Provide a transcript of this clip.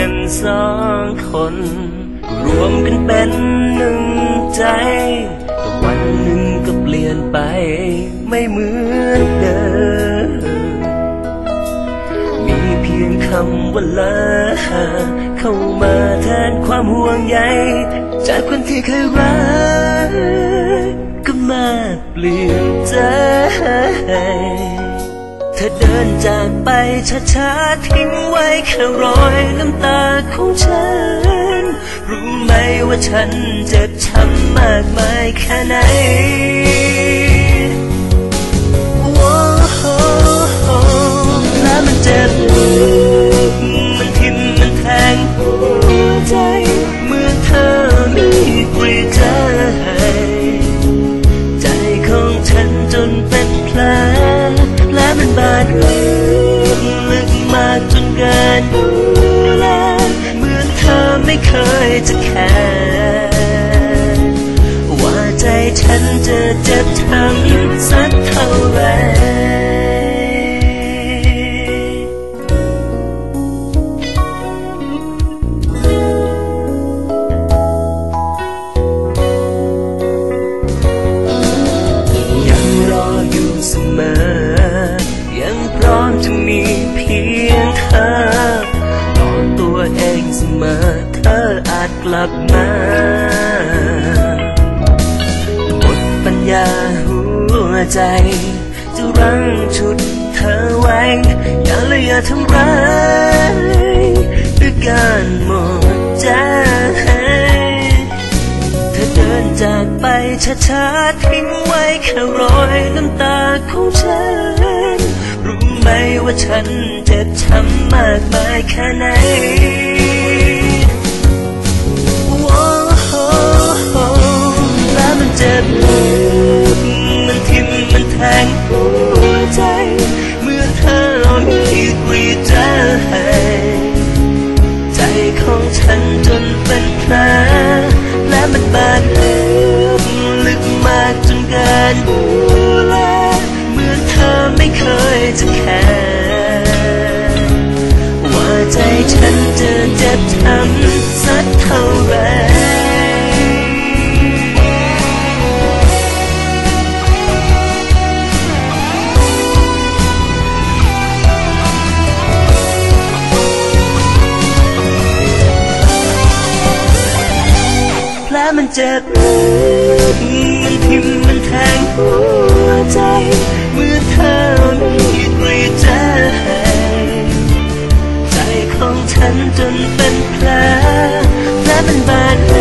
กันสองคนรวมกันเป็นหนึ่งใจแต่วันหนึ่งก็เปลี่ยนไปไม่เหมือนเดิมมีเพียงคำว่าลาเข้ามาแทนความห่วงใยจากคนที่เคยรักก็มาเปลี่ยนใจเธอเดินจากไปช้าๆทิ้งไว้แค่รอยน้ำตาของฉันรู้ไหมว่าฉันเจ็บช้ำมากมายแค่ไหนแล้วมันเจ็บมันทิ่มมันแทงหัวใจเมื่อเธอมีกรีดใจใจของฉันจนเป็นแผลและมันบาดลึกมากจนเกินดูแลเหมือนเธอไม่เคยจะแคร์ว่าใจฉันจะเจ็บช้ำสักเท่าไรเสมอยังพร้อมจะมีเพียงเธอต่อตัวเองเสมอเธออาจกลับมาหมดปัญญาหัวใจจะรั้งชุดเธอไว้อย่าทำร้ายด้วยการหมดใจเดินจากไปช้าๆทิ้งไว้แค่รอยน้ำตาของฉันรู้ไหมว่าฉันเจ็บช้ำมากมายแค่ไหนแล้วมันเจ็บมันทิ่มมันแทงหัวใจเมื่อเธอมีกรีดใจใจของฉันจนเป็นแผลและมันบาดลึกมากจนเกินดูแลเหมือนเธอไม่เคยจะแคร์ว่าใจฉันจะเจ็บช้ำสักเท่าไรมันเจ็บมันทิ่มมันแทงหัวใจเมื่อเธอมีกรีดใจใจของฉันจนเป็นแผลและมันบาด